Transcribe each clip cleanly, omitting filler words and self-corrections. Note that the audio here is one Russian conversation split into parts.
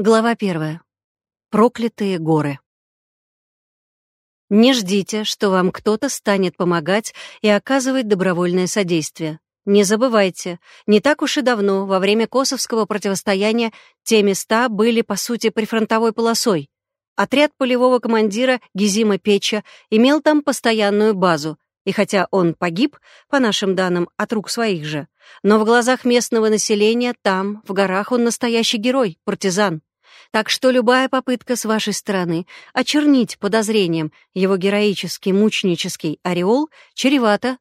Глава 1. Проклятые горы. Не ждите, что вам кто-то станет помогать и оказывать добровольное содействие. Не забывайте, не так уж и давно, во время Косовского противостояния, те места были, по сути, прифронтовой полосой. Отряд полевого командира Гизима Печа имел там постоянную базу, и хотя он погиб, по нашим данным, от рук своих же, но в глазах местного населения там, в горах, он настоящий герой, партизан. Так что любая попытка с вашей стороны очернить подозрением его героический мученический ореол чревата.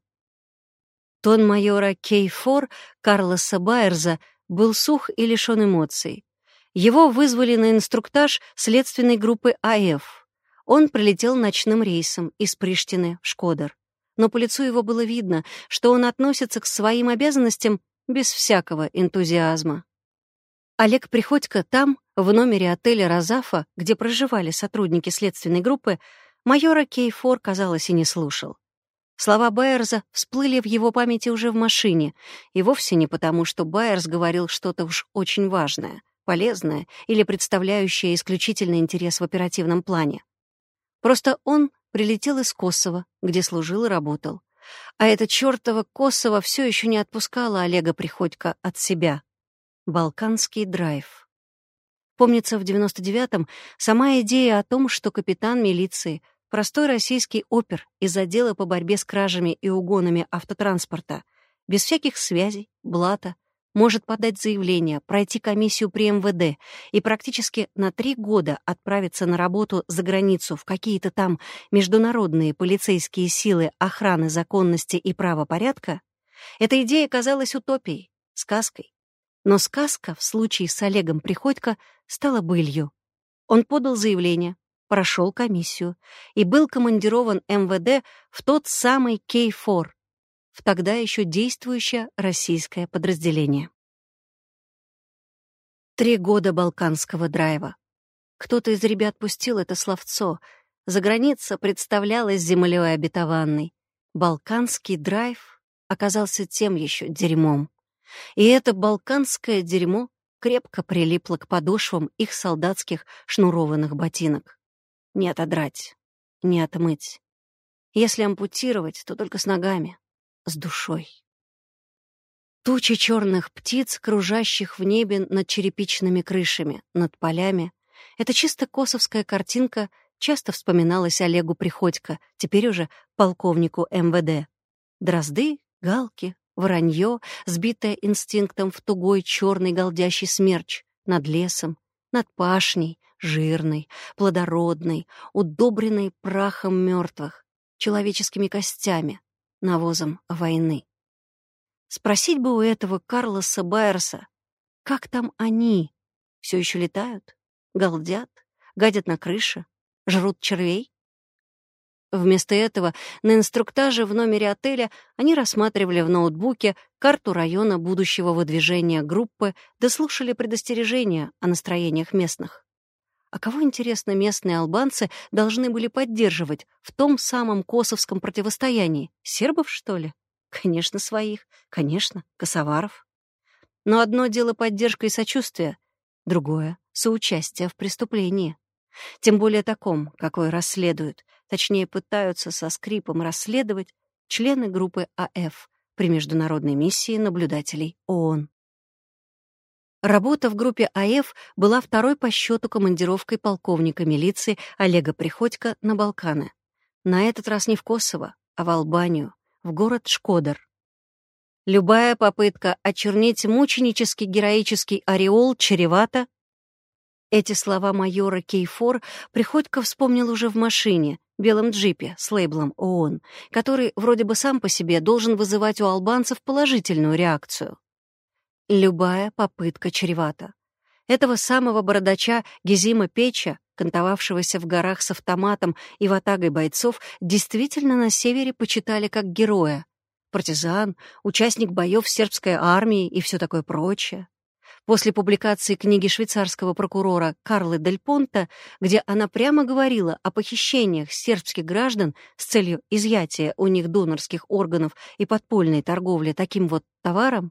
Тон майора Кей-4 Карлоса Байерза был сух и лишен эмоций. Его вызвали на инструктаж следственной группы АФ. Он прилетел ночным рейсом из Приштины в Шкодер. Но по лицу его было видно, что он относится к своим обязанностям без всякого энтузиазма. Олег Приходько там, в номере отеля «Розафа», где проживали сотрудники следственной группы, майора Кей-4, казалось, и не слушал. Слова Байерза всплыли в его памяти уже в машине, и вовсе не потому, что Байерз говорил что-то уж очень важное, полезное или представляющее исключительный интерес в оперативном плане. Просто он прилетел из Косово, где служил и работал. А это чёртово Косово все еще не отпускало Олега Приходько от себя. Балканский драйв. Помнится, в 99-м сама идея о том, что капитан милиции, простой российский опер из отдела по борьбе с кражами и угонами автотранспорта, без всяких связей, блата, может подать заявление, пройти комиссию при МВД и практически на 3 года отправиться на работу за границу в какие-то там международные полицейские силы охраны законности и правопорядка, эта идея казалась утопией, сказкой. Но сказка в случае с Олегом Приходько стала былью. Он подал заявление, прошел комиссию и был командирован МВД в тот самый Кей-4, в тогда еще действующее российское подразделение. 3 года балканского драйва. Кто-то из ребят пустил это словцо. Заграница представлялась землей обетованной. Балканский драйв оказался тем еще дерьмом. И это балканское дерьмо крепко прилипло к подошвам их солдатских шнурованных ботинок. Не отодрать, не отмыть. Если ампутировать, то только с ногами, с душой. Тучи черных птиц, кружащих в небе над черепичными крышами, над полями. Эта чисто косовская картинка часто вспоминалась Олегу Приходько, теперь уже полковнику МВД. Дрозды, галки, воронье, сбитое инстинктом в тугой черный голдящий смерч над лесом, над пашней, жирной, плодородной, удобренной прахом мертвых, человеческими костями, навозом войны. Спросить бы у этого Карлоса Байерса, как там они? Все еще летают? Галдят? Гадят на крыше? Жрут червей? Вместо этого на инструктаже в номере отеля они рассматривали в ноутбуке карту района будущего выдвижения группы, да слушали предостережения о настроениях местных. А кого, интересно, местные албанцы должны были поддерживать в том самом косовском противостоянии? Сербов, что ли? Конечно, своих. Конечно, косоваров. Но одно дело поддержка и сочувствие, другое — соучастие в преступлении. Тем более таком, какое расследуют, точнее пытаются со скрипом расследовать члены группы АФ при международной миссии наблюдателей ООН. Работа в группе АФ была второй по счету командировкой полковника милиции Олега Приходько на Балканы. На этот раз не в Косово, а в Албанию, в город Шкодер. Любая попытка очернить мученический героический ореол чревата. Эти слова майора Кей-4 Приходько вспомнил уже в машине, белом джипе с лейблом ООН, который вроде бы сам по себе должен вызывать у албанцев положительную реакцию. Любая попытка чревата. Этого самого бородача Гизима Печа, кантовавшегося в горах с автоматом и ватагой бойцов, действительно на севере почитали как героя. Партизан, участник боев сербской армии и все такое прочее. После публикации книги швейцарского прокурора Карлы Дель Понта, где она прямо говорила о похищениях сербских граждан с целью изъятия у них донорских органов и подпольной торговли таким вот товаром,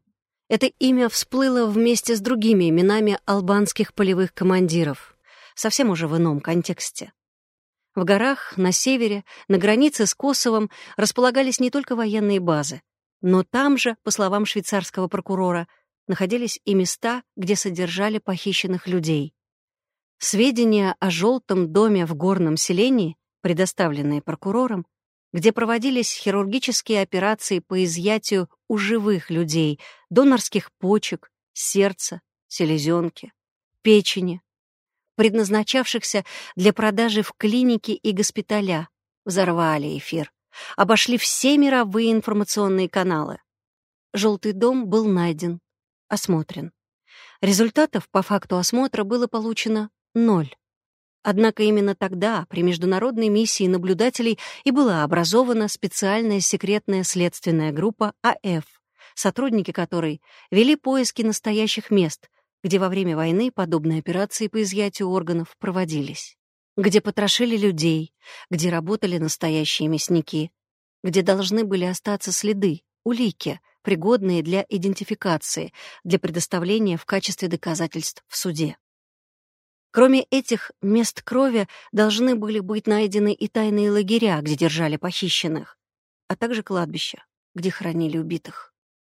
Это имя всплыло вместе с другими именами албанских полевых командиров, совсем уже в ином контексте. В горах, на севере, на границе с Косовом располагались не только военные базы, но там же, по словам швейцарского прокурора, находились и места, где содержали похищенных людей. Сведения о «желтом доме» в горном селении, предоставленные прокурором, где проводились хирургические операции по изъятию у живых людей донорских почек, сердца, селезенки, печени, предназначавшихся для продажи в клинике и госпиталя, взорвали эфир, обошли все мировые информационные каналы. «Желтый дом» был найден, осмотрен. Результатов по факту осмотра было получено 0. Однако именно тогда при международной миссии наблюдателей и была образована специальная секретная следственная группа АФ, сотрудники которой вели поиски настоящих мест, где во время войны подобные операции по изъятию органов проводились, где потрошили людей, где работали настоящие мясники, где должны были остаться следы, улики, пригодные для идентификации, для предоставления в качестве доказательств в суде. Кроме этих мест крови должны были быть найдены и тайные лагеря, где держали похищенных, а также кладбища, где хоронили убитых.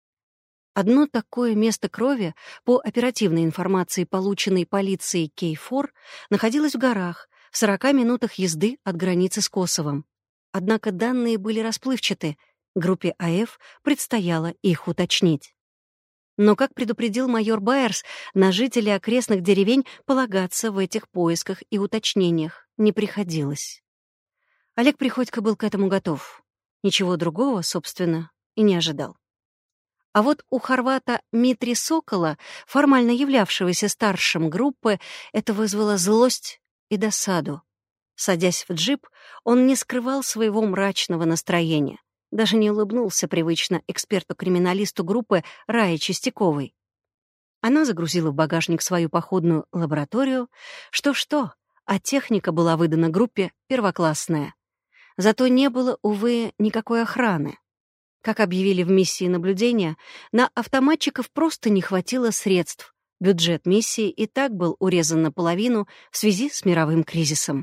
Одно такое место крови, по оперативной информации, полученной полицией Кейфор, находилось в горах, в 40 минутах езды от границы с Косовом. Однако данные были расплывчаты, группе АФ предстояло их уточнить. Но, как предупредил майор Байерс, на жителей окрестных деревень полагаться в этих поисках и уточнениях не приходилось. Олег Приходько был к этому готов. Ничего другого, собственно, и не ожидал. А вот у хорвата Митри Сокола, формально являвшегося старшим группы, это вызвало злость и досаду. Садясь в джип, он не скрывал своего мрачного настроения. Даже не улыбнулся привычно эксперту-криминалисту группы Рае Чистяковой. Она загрузила в багажник свою походную лабораторию. Что-что, а техника была выдана группе первоклассная. Зато не было, увы, никакой охраны. Как объявили в миссии наблюдения, на автоматчиков просто не хватило средств. Бюджет миссии и так был урезан наполовину в связи с мировым кризисом.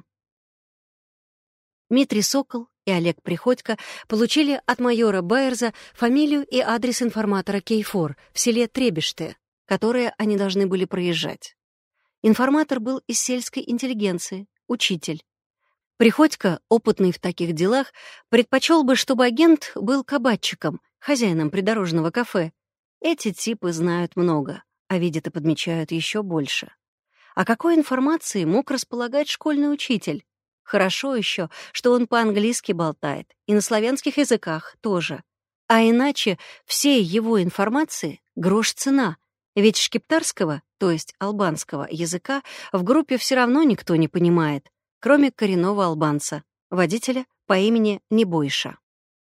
Митрий Сокол и Олег Приходько получили от майора Байерза фамилию и адрес информатора Кейфор в селе Требеште, которое они должны были проезжать. Информатор был из сельской интеллигенции, учитель. Приходько, опытный в таких делах, предпочел бы, чтобы агент был кабачиком, хозяином придорожного кафе. Эти типы знают много, а видят и подмечают еще больше. А какой информацией мог располагать школьный учитель? Хорошо еще, что он по-английски болтает, и на славянских языках тоже. А иначе всей его информации грош цена, ведь шкиптарского, то есть албанского языка, в группе все равно никто не понимает, кроме коренного албанца, водителя по имени Небойша.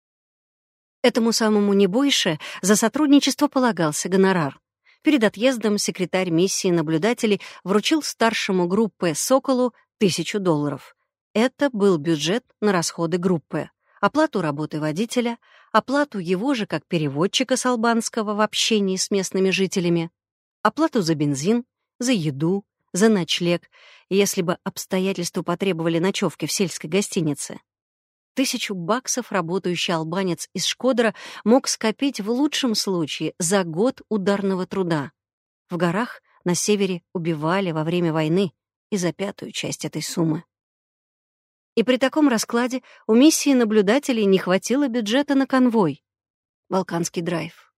Этому самому Небойше за сотрудничество полагался гонорар. Перед отъездом секретарь миссии наблюдателей вручил старшему группы Соколу $1000. Это был бюджет на расходы группы, оплату работы водителя, оплату его же как переводчика с албанского в общении с местными жителями, оплату за бензин, за еду, за ночлег, если бы обстоятельства потребовали ночевки в сельской гостинице. $1000 работающий албанец из Шкодера мог скопить в лучшем случае за год ударного труда. В горах на севере убивали во время войны и за 5-ю часть этой суммы. И при таком раскладе у миссии наблюдателей не хватило бюджета на конвой. Балканский драйв.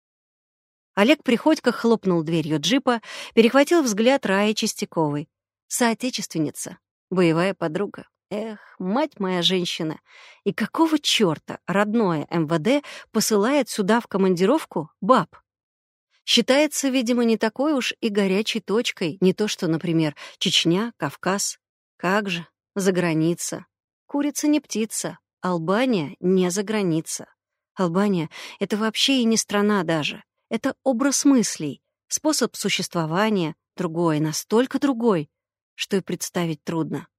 Олег Приходько хлопнул дверью джипа, перехватил взгляд Раи Чистяковой. Соотечественница, боевая подруга. Эх, мать моя женщина. И какого чёрта родное МВД посылает сюда в командировку баб? Считается, видимо, не такой уж и горячей точкой, не то что, например, Чечня, Кавказ. Как же, за граница. Курица не птица, Албания не за граница. Албания — это вообще и не страна даже. Это образ мыслей, способ существования, другой, настолько другой, что и представить трудно.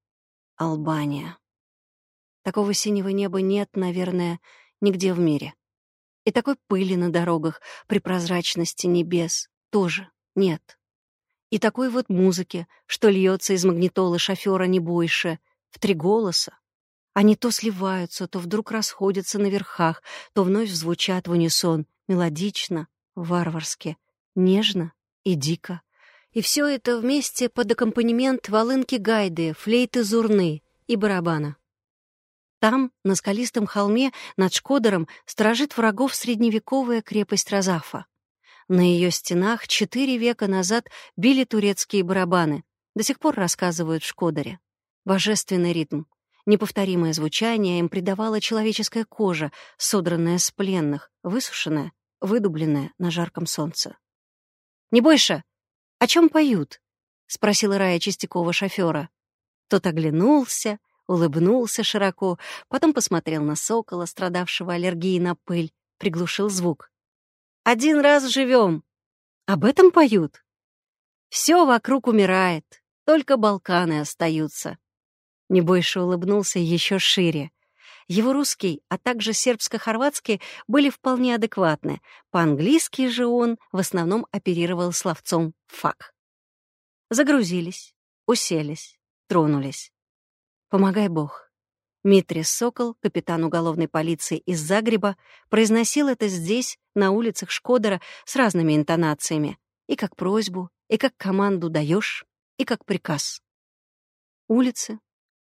Албания. Такого синего неба нет, наверное, нигде в мире. И такой пыли на дорогах при прозрачности небес тоже нет. И такой вот музыки, что льется из магнитолы шофера не больше, в 3 голоса. Они то сливаются, то вдруг расходятся на верхах, то вновь звучат в унисон, мелодично, варварски, нежно и дико. И все это вместе под аккомпанемент волынки гайды, флейты зурны и барабана. Там, на скалистом холме, над Шкодером, сторожит врагов средневековая крепость Разафа. На ее стенах 4 века назад били турецкие барабаны. До сих пор рассказывают в Шкодере. Божественный ритм. Неповторимое звучание им придавала человеческая кожа, содранная с пленных, высушенная, выдубленная на жарком солнце. «Не бойся! О чем поют?» — спросила Рая Чистякова шофера. Тот оглянулся, улыбнулся широко, потом посмотрел на сокола, страдавшего аллергией на пыль, приглушил звук. «Один раз живем. Об этом поют. Все вокруг умирает, только Балканы остаются». Небойша улыбнулся еще шире. Его русский, а также сербско-хорватский были вполне адекватны. По-английски же он в основном оперировал словцом «фак». Загрузились, уселись, тронулись. Помогай Бог. Митрис Сокол, капитан уголовной полиции из Загреба, произносил это здесь, на улицах Шкодера, с разными интонациями. И как просьбу, и как команду даешь, и как приказ. Улицы.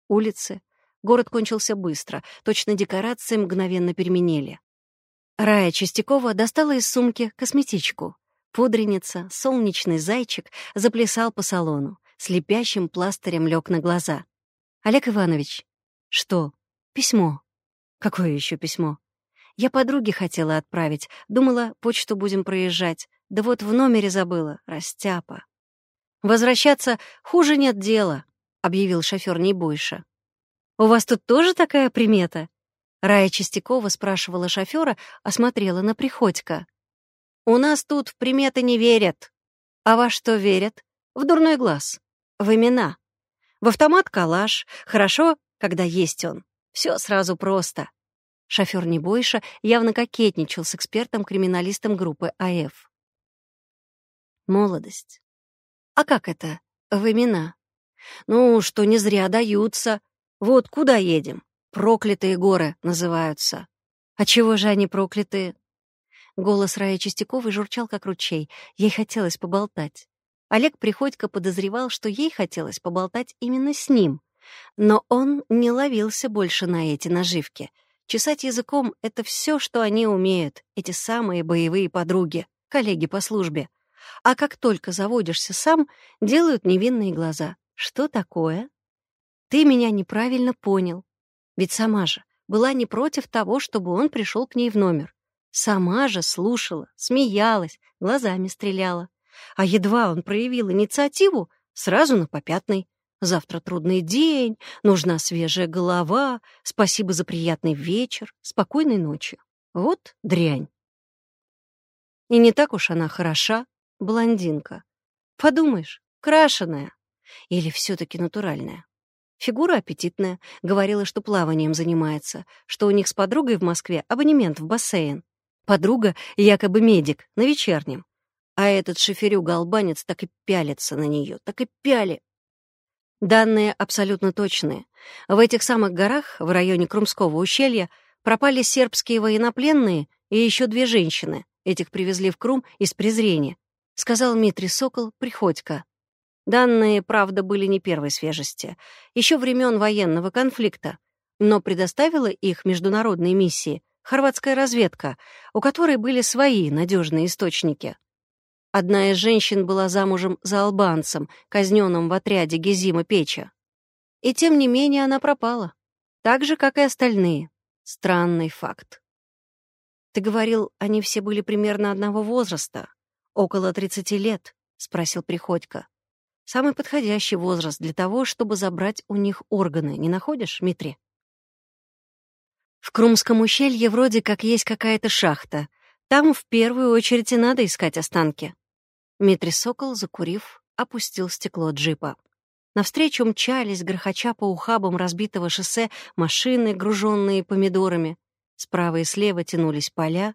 Город кончился быстро, точно декорации мгновенно переменили. Рая Чистякова достала из сумки косметичку. Пудреница, солнечный зайчик заплясал по салону, слепящим пластырем лег на глаза. «Олег Иванович». «Что?» «Письмо». «Какое еще письмо?» «Я подруге хотела отправить. Думала, почту будем проезжать. Да вот в номере забыла. Растяпа». «Возвращаться хуже нет дела», — объявил шофер Нейбойша. «У вас тут тоже такая примета?» Рая Чистякова спрашивала шофера, осмотрела на Приходько. «У нас тут в приметы не верят». «А во что верят?» «В дурной глаз. В имена. В автомат калаш. Хорошо, когда есть он. Все сразу просто». Шофер Нейбойша явно кокетничал с экспертом-криминалистом группы АФ. «Молодость. А как это? В имена? Ну, что не зря даются. Вот куда едем? Проклятые горы называются». «А чего же они проклятые?» Голос Раи Чистяковой журчал, как ручей. Ей хотелось поболтать. Олег Приходько подозревал, что ей хотелось поболтать именно с ним. Но он не ловился больше на эти наживки. Чесать языком — это все, что они умеют, эти самые боевые подруги, коллеги по службе. А как только заводишься сам, делают невинные глаза. «Что такое?» «Ты меня неправильно понял. Ведь сама же была не против того, чтобы он пришел к ней в номер. Сама же слушала, смеялась, глазами стреляла. А едва он проявил инициативу, сразу на попятный. Завтра трудный день, нужна свежая голова, спасибо за приятный вечер, спокойной ночи. Вот дрянь». И не так уж она хороша, блондинка. Подумаешь, крашеная. Или все-таки натуральная. Фигура аппетитная, говорила, что плаванием занимается, что у них с подругой в Москве абонемент в бассейн. Подруга якобы медик, на вечернем. А этот шоферюга-албанец так и пялится на нее, так и пяли. Данные абсолютно точные. В этих самых горах, в районе Крумского ущелья, пропали сербские военнопленные и еще 2 женщины. Этих привезли в Крум из презрения, сказал Митрис Сокол Приходько. Данные, правда, были не первой свежести, еще времен военного конфликта, но предоставила их международной миссии хорватская разведка, у которой были свои надежные источники. Одна из женщин была замужем за албанцем, казненным в отряде Гезима Печа. И тем не менее она пропала, так же, как и остальные. Странный факт. «Ты говорил, они все были примерно одного возраста, около 30 лет?» — спросил Приходько. «Самый подходящий возраст для того, чтобы забрать у них органы, не находишь, Митри?» «В Крумском ущелье вроде как есть какая-то шахта. Там в первую очередь и надо искать останки». Митрис Сокол, закурив, опустил стекло джипа. Навстречу мчались, грохоча по ухабам разбитого шоссе, машины, груженные помидорами. Справа и слева тянулись поля,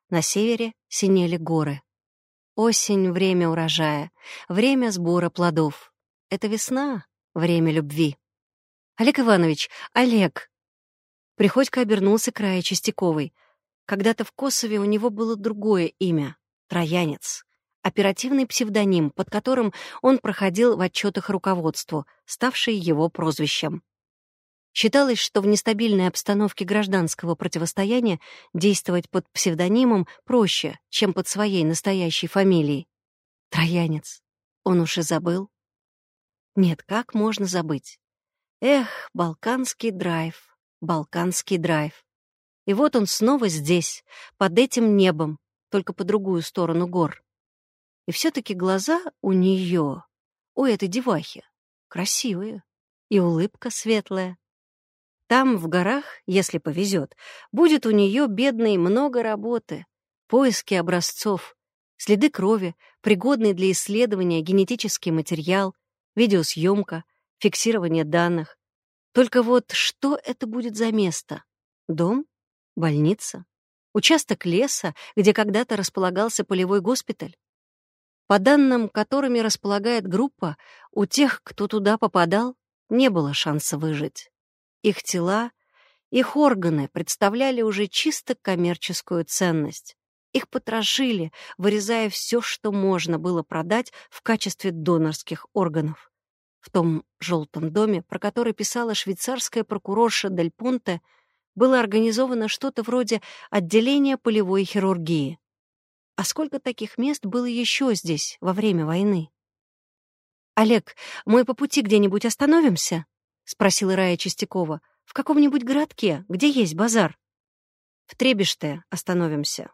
На севере синели горы. Осень — время урожая, время сбора плодов. Это весна — время любви. «Олег Иванович, Олег!» Приходько обернулся к Рае Чистяковой. Когда-то в Косове у него было другое имя — Троянец. Оперативный псевдоним, под которым он проходил в отчетах руководству, ставший его прозвищем. Считалось, что в нестабильной обстановке гражданского противостояния действовать под псевдонимом проще, чем под своей настоящей фамилией. Троянец. Он уж и забыл. Нет, как можно забыть? Эх, Балканский драйв, Балканский драйв. И вот он снова здесь, под этим небом, только по другую сторону гор. И все-таки глаза у нее, у этой девахи, красивые, и улыбка светлая. Там, в горах, если повезет, будет у нее, бедной, много работы. Поиски образцов, следы крови, пригодный для исследования генетический материал, видеосъемка, фиксирование данных. Только вот что это будет за место? Дом? Больница? Участок леса, где когда-то располагался полевой госпиталь? По данным, которыми располагает группа, у тех, кто туда попадал, не было шанса выжить. Их тела, их органы представляли уже чисто коммерческую ценность. Их потрошили, вырезая все, что можно было продать в качестве донорских органов. В том желтом доме, про который писала швейцарская прокурорша Дель Понте, было организовано что-то вроде отделения полевой хирургии. А сколько таких мест было еще здесь во время войны? «Олег, мы по пути где-нибудь остановимся?» — спросила Рая Чистякова. «В каком-нибудь городке, где есть базар?» «В Требиште остановимся».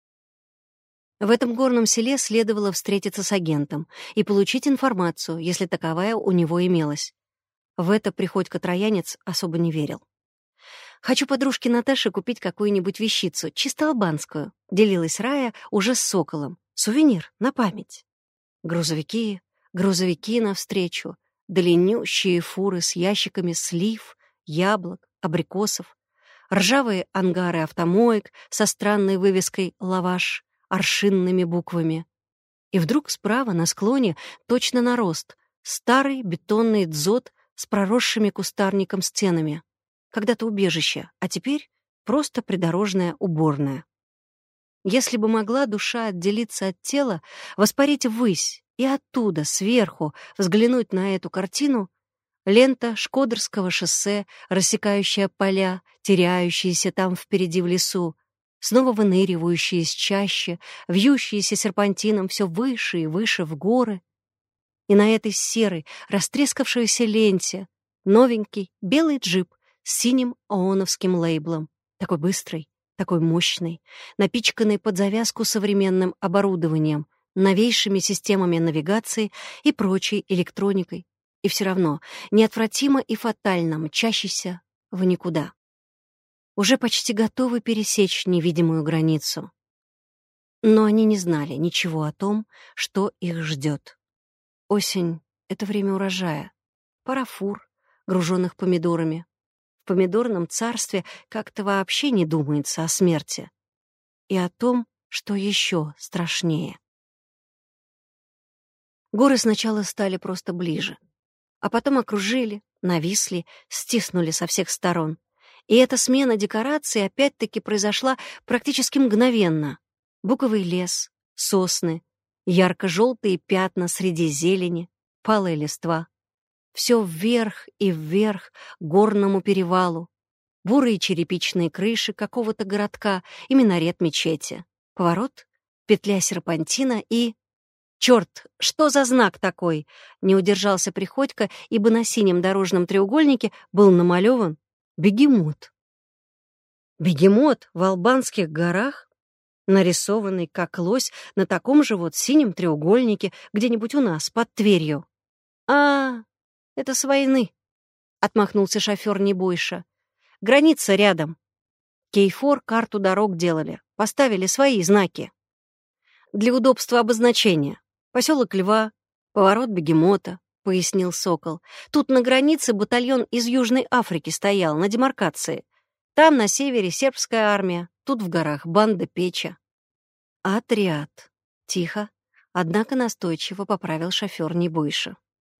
В этом горном селе следовало встретиться с агентом и получить информацию, если таковая у него имелась. В это Приходько-Троянец особо не верил. «Хочу подружке Наташе купить какую-нибудь вещицу, чисто албанскую», — делилась Рая уже с Соколом. «Сувенир на память». Грузовики навстречу, длиннющие фуры с ящиками слив, яблок, абрикосов, ржавые ангары автомоек со странной вывеской «Лаваш», аршинными буквами. И вдруг справа на склоне, точно на рост, старый бетонный дзот с проросшими кустарником стенами. Когда-то убежище, а теперь просто придорожная уборная. Если бы могла душа отделиться от тела, воспарить ввысь и оттуда, сверху, взглянуть на эту картину, лента Шкодерского шоссе, рассекающая поля, теряющиеся там впереди в лесу, снова выныривающие из чащи, вьющиеся серпантином все выше и выше в горы. И на этой серой, растрескавшейся ленте новенький белый джип с синим ооновским лейблом, такой быстрый, такой мощный, напичканный под завязку современным оборудованием, новейшими системами навигации и прочей электроникой, и все равно неотвратимо и фатально мчащийся в никуда. Уже почти готовы пересечь невидимую границу. Но они не знали ничего о том, что их ждет. Осень — это время урожая, пора фур, груженных помидорами. В помидорном царстве как-то вообще не думается о смерти и о том, что еще страшнее. Горы сначала стали просто ближе, а потом окружили, нависли, стиснули со всех сторон. И эта смена декораций опять-таки произошла практически мгновенно. Буковый лес, сосны, ярко-желтые пятна среди зелени, палая листва. Все вверх и вверх к горному перевалу. Бурые черепичные крыши какого-то городка и минарет мечети. Поворот, петля серпантина и... «Черт, что за знак такой?» — не удержался Приходько, ибо на синем дорожном треугольнике был намалеван бегемот. Бегемот в Албанских горах, нарисованный как лось на таком же вот синем треугольнике где-нибудь у нас, под Тверью. «А, это с войны», — отмахнулся шофер Небойша. «Граница рядом. Кейфор карту дорог делали, поставили свои знаки. Для удобства обозначения. Поселок Льва, поворот Бегемота», — пояснил Сокол. «Тут на границе батальон из Южной Африки стоял, на демаркации. Там на севере сербская армия, тут в горах банда Печа. Отряд. Тихо, однако настойчиво поправил шофёр Небойша.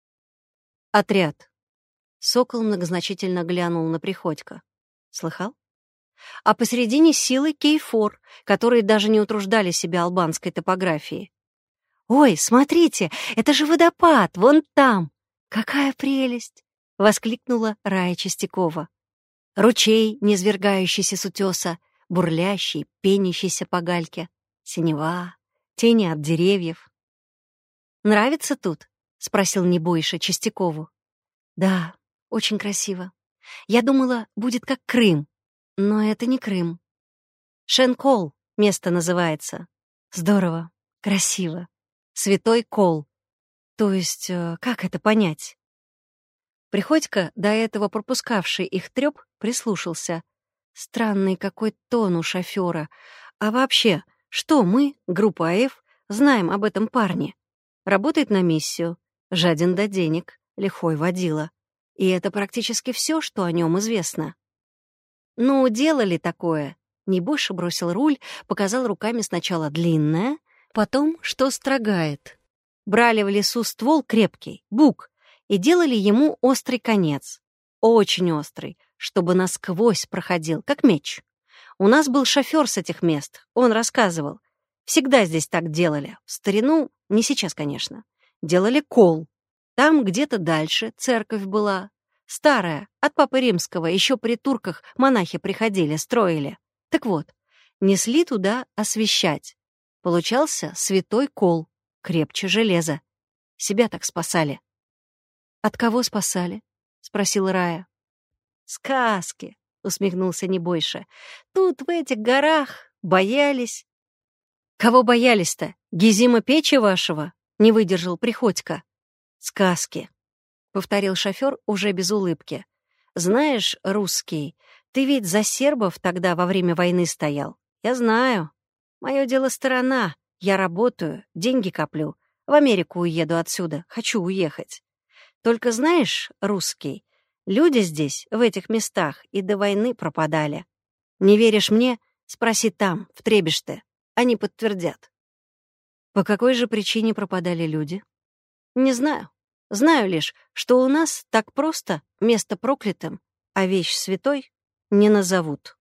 Отряд. Сокол многозначительно глянул на Приходько. Слыхал? А посередине силы Кейфор, которые даже не утруждали себя албанской топографией. «Ой, смотрите, это же водопад, вон там! Какая прелесть!» — воскликнула Рая Чистякова. Ручей, низвергающийся с утеса, бурлящий, пенящийся по гальке, синева, тени от деревьев. «Нравится тут?» — спросил Небойша Чистякову. «Да, очень красиво. Я думала, будет как Крым, но это не Крым. Шенкол место называется. Здорово, красиво. Святой Кол. То есть, как это понять?» Приходько, до этого пропускавший их трёп, прислушался. Странный какой тон у шофёра. А вообще, что мы, группа АФ, знаем об этом парне? Работает на миссию, жаден до денег, лихой водила. И это практически всё, что о нём известно. Ну, делали такое. Небойша бросил руль, показал руками сначала длинное, потом, что строгает. Брали в лесу ствол крепкий, бук, и делали ему острый конец. Очень острый, чтобы насквозь проходил, как меч. У нас был шофёр с этих мест, он рассказывал. Всегда здесь так делали. В старину, не сейчас, конечно. Делали кол. Там где-то дальше церковь была. Старая, от Папы Римского, еще при турках монахи приходили, строили. Так вот, несли туда освещать. Получался святой кол, крепче железа. Себя так спасали. «От кого спасали?» — спросила Рая. «Сказки», — усмехнулся Небойша. «Тут, в этих горах, боялись». «Кого боялись-то? Гизима Печи вашего?» — не выдержал Приходько. «Сказки», — повторил шофёр уже без улыбки. «Знаешь, русский, ты ведь за сербов тогда во время войны стоял. Я знаю. Мое дело сторона. Я работаю, деньги коплю. В Америку уеду отсюда. Хочу уехать. Только знаешь, русский, люди здесь, в этих местах, и до войны пропадали. Не веришь мне? Спроси там, в Требиште. Они подтвердят». «По какой же причине пропадали люди?» «Не знаю. Знаю лишь, что у нас так просто место проклятым, а вещь святой не назовут».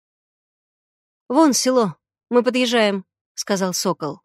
«Вон село, мы подъезжаем», — сказал Сокол.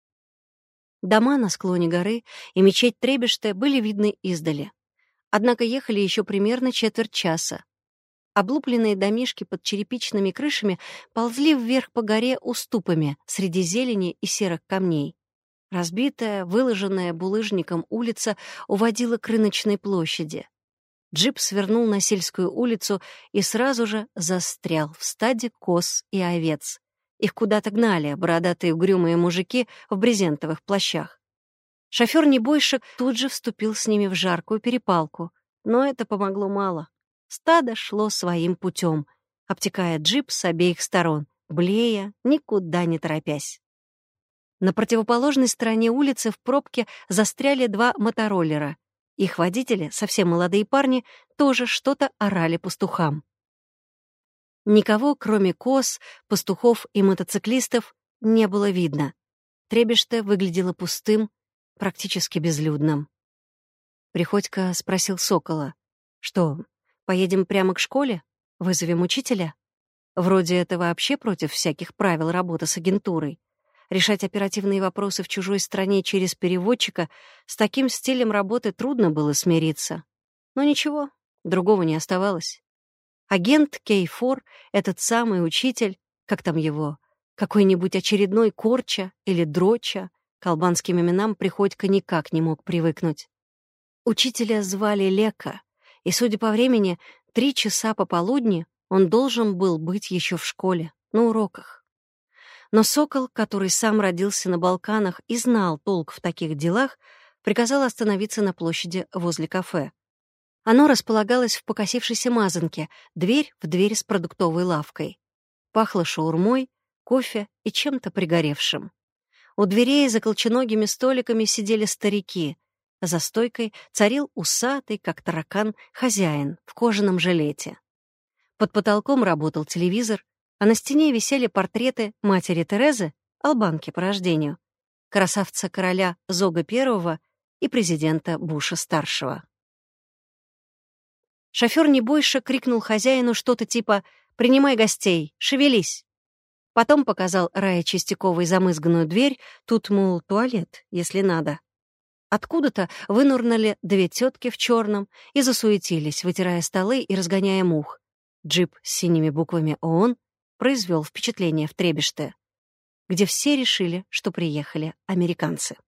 Дома на склоне горы и мечеть Требиште были видны издали. Однако ехали еще примерно четверть часа. Облупленные домишки под черепичными крышами ползли вверх по горе уступами среди зелени и серых камней. Разбитая, выложенная булыжником улица уводила к рыночной площади. Джип свернул на сельскую улицу и сразу же застрял в стаде коз и овец. Их куда-то гнали бородатые угрюмые мужики в брезентовых плащах. Шофёр Небойшик тут же вступил с ними в жаркую перепалку, но это помогло мало. Стадо шло своим путем, обтекая джип с обеих сторон, блея, никуда не торопясь. На противоположной стороне улицы в пробке застряли два мотороллера. Их водители, совсем молодые парни, тоже что-то орали пастухам. Никого, кроме коз, пастухов и мотоциклистов, не было видно. Требиште выглядело пустым, практически безлюдным. Приходько спросил Сокола: «Что, поедем прямо к школе? Вызовем учителя? Вроде это вообще против всяких правил работы с агентурой. Решать оперативные вопросы в чужой стране через переводчика, с таким стилем работы трудно было смириться. Но ничего, другого не оставалось. Агент Кейфор, этот самый учитель, как там его, какой-нибудь очередной Корча или Дроча, к албанским именам Приходько никак не мог привыкнуть. Учителя звали Лека, и, судя по времени, 3 часа пополудни он должен был быть еще в школе, на уроках. Но Сокол, который сам родился на Балканах и знал толк в таких делах, приказал остановиться на площади возле кафе. Оно располагалось в покосившейся мазанке, дверь в дверь с продуктовой лавкой. Пахло шаурмой, кофе и чем-то пригоревшим. У дверей за колченогими столиками сидели старики. За стойкой царил усатый, как таракан, хозяин в кожаном жилете. Под потолком работал телевизор, а на стене висели портреты матери Терезы албанки по рождению, красавца короля Зога I и президента Буша-старшего. Шофёр Небойша крикнул хозяину что-то типа «Принимай гостей, шевелись!». Потом показал Рае Чистяковой замызганную дверь, тут, мол, туалет, если надо. Откуда-то вынурнули две тетки в черном и засуетились, вытирая столы и разгоняя мух. Джип с синими буквами ООН произвел впечатление в Требеште, где все решили, что приехали американцы.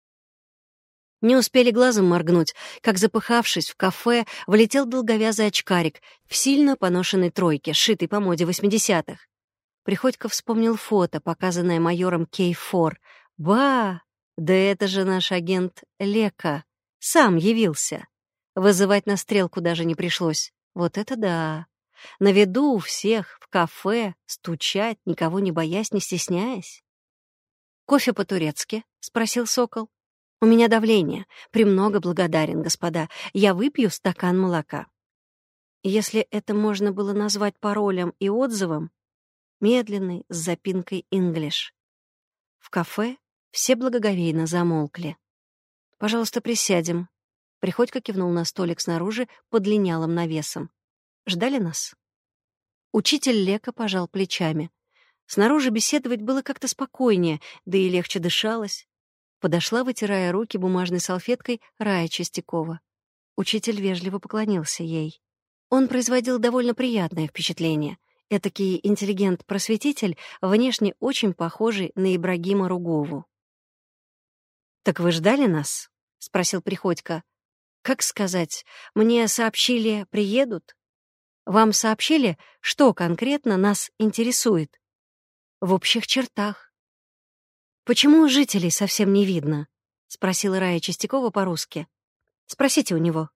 Не успели глазом моргнуть, как, запыхавшись, в кафе влетел долговязый очкарик в сильно поношенной тройке, сшитой по моде 80-х. Приходько вспомнил фото, показанное майором Кей-4. Ба! Да это же наш агент Лека. Сам явился. Вызывать на стрелку даже не пришлось. Вот это да! На виду у всех, в кафе, стучать, никого не боясь, не стесняясь. «Кофе по-турецки?» — спросил Сокол. «У меня давление. Премного благодарен, господа. Я выпью стакан молока». Если это можно было назвать паролем и отзывом, медленный, с запинкой «Инглиш». В кафе все благоговейно замолкли. «Пожалуйста, присядем». Приходько кивнул на столик снаружи под линялым навесом. «Ждали нас?» Учитель Лека пожал плечами. Снаружи беседовать было как-то спокойнее, да и легче дышалось. Подошла, вытирая руки бумажной салфеткой, Рая Чистякова. Учитель вежливо поклонился ей. Он производил довольно приятное впечатление. Этакий интеллигент-просветитель, внешне очень похожий на Ибрагима Ругову. «Так вы ждали нас?» — спросил Приходько. «Как сказать, мне сообщили, приедут? Вам сообщили, что конкретно нас интересует?» «В общих чертах». «Почему жителей совсем не видно?» — спросила Рая Чистякова по-русски. «Спросите у него».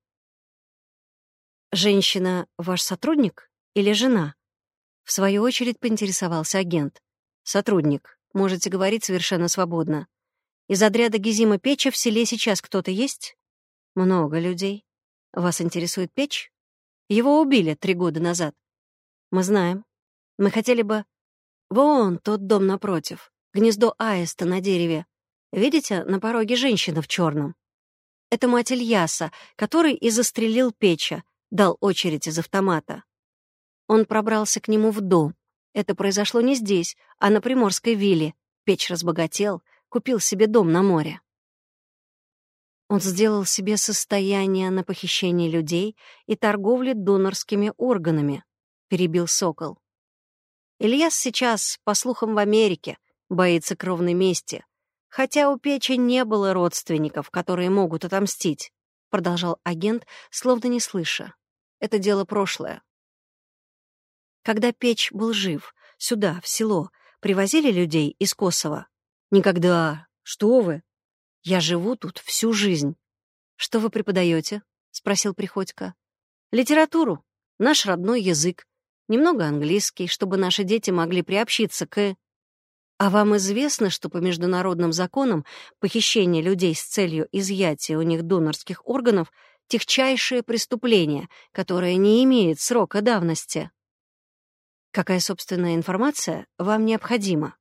«Женщина ваш сотрудник или жена?» В свою очередь поинтересовался агент. «Сотрудник. Можете говорить совершенно свободно. Из отряда Гизима Печа в селе сейчас кто-то есть?» «Много людей. Вас интересует Печ? Его убили 3 года назад». «Мы знаем. Мы хотели бы...» «Вон тот дом напротив. Гнездо аиста на дереве. Видите, на пороге женщина в черном. Это мать Ильяса, который и застрелил Печа, дал очередь из автомата. Он пробрался к нему в дом. Это произошло не здесь, а на Приморской вилле. Печ разбогател, купил себе дом на море. Он сделал себе состояние на похищении людей и торговле донорскими органами», — перебил Сокол. «Ильяс сейчас, по слухам, в Америке, боится кровной мести. Хотя у Печи не было родственников, которые могут отомстить», — продолжал агент, словно не слыша. «Это дело прошлое. Когда Печ был жив, сюда, в село, привозили людей из Косово? Никогда. Что вы? Я живу тут всю жизнь. Что вы преподаете? Спросил Приходько. Литературу, наш родной язык, немного английский, чтобы наши дети могли приобщиться к... А вам известно, что по международным законам похищение людей с целью изъятия у них донорских органов — тягчайшее преступление, которое не имеет срока давности? Какая собственная информация вам необходима?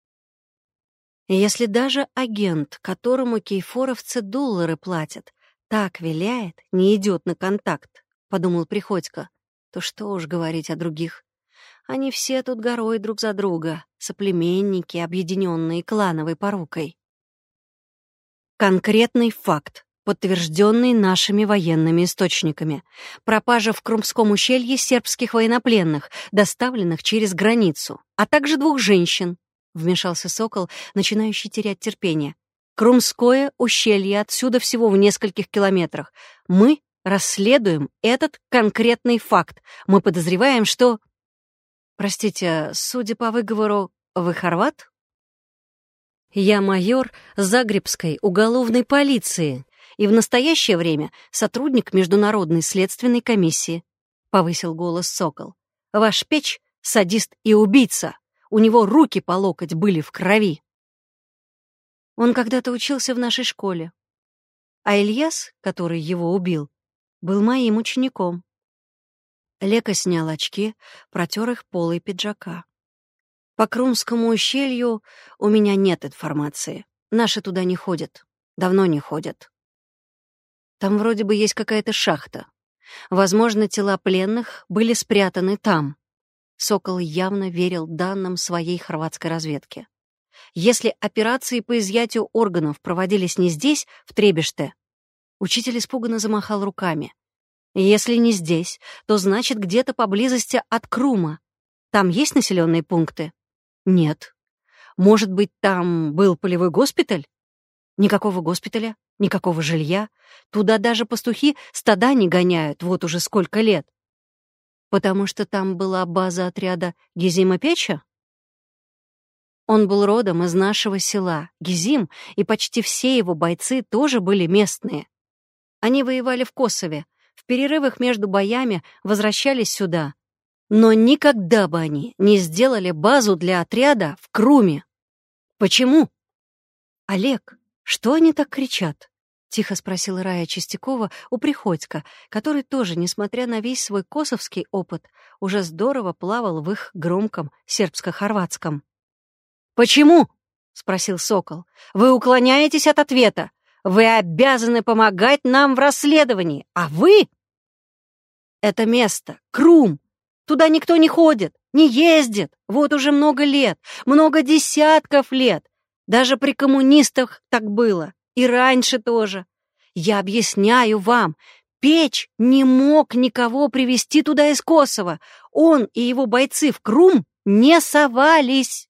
Если даже агент, которому кейфоровцы доллары платят, так виляет, не идет на контакт, подумал Приходько, то что уж говорить о других. Они все тут горой друг за друга, соплеменники, объединенные клановой порукой. Конкретный факт, подтвержденный нашими военными источниками. Пропажа в Крумском ущелье сербских военнопленных, доставленных через границу, а также 2 женщин, вмешался Сокол, начинающий терять терпение. Крумское ущелье отсюда всего в нескольких километрах. Мы расследуем этот конкретный факт. Мы подозреваем, что... Простите, судя по выговору, вы хорват? Я майор Загребской уголовной полиции и в настоящее время сотрудник Международной следственной комиссии, повысил голос Сокол. Ваш Печ — садист и убийца. У него руки по локоть были в крови. Он когда-то учился в нашей школе. А Ильяс, который его убил, был моим учеником. Лека снял очки, протер их полой пиджака. По Крумскому ущелью у меня нет информации. Наши туда не ходят. Давно не ходят. Там вроде бы есть какая-то шахта. Возможно, тела пленных были спрятаны там. Сокол явно верил данным своей хорватской разведки. Если операции по изъятию органов проводились не здесь, в Требеште, учитель испуганно замахал руками. Если не здесь, то значит где-то поблизости от Крума. Там есть населенные пункты? Нет. Может быть, там был полевой госпиталь? Никакого госпиталя, никакого жилья. Туда даже пастухи стада не гоняют вот уже сколько лет. Потому что там была база отряда Гизима Печа? Он был родом из нашего села, Гизим, и почти все его бойцы тоже были местные. Они воевали в Косове, в перерывах между боями возвращались сюда. Но никогда бы они не сделали базу для отряда в Круме. Почему? Олег, что они так кричат? Тихо спросила Рая Чистякова у Приходько, который тоже, несмотря на весь свой косовский опыт, уже здорово плавал в их громком сербско-хорватском. «Почему?» — спросил Сокол. «Вы уклоняетесь от ответа. Вы обязаны помогать нам в расследовании, а вы...» «Это место, Крум. Туда никто не ходит, не ездит. Вот уже много лет, много десятков лет. Даже при коммунистах так было. И раньше тоже. Я объясняю вам, Печь не мог никого привезти туда из Косово. Он и его бойцы в Крум не совались».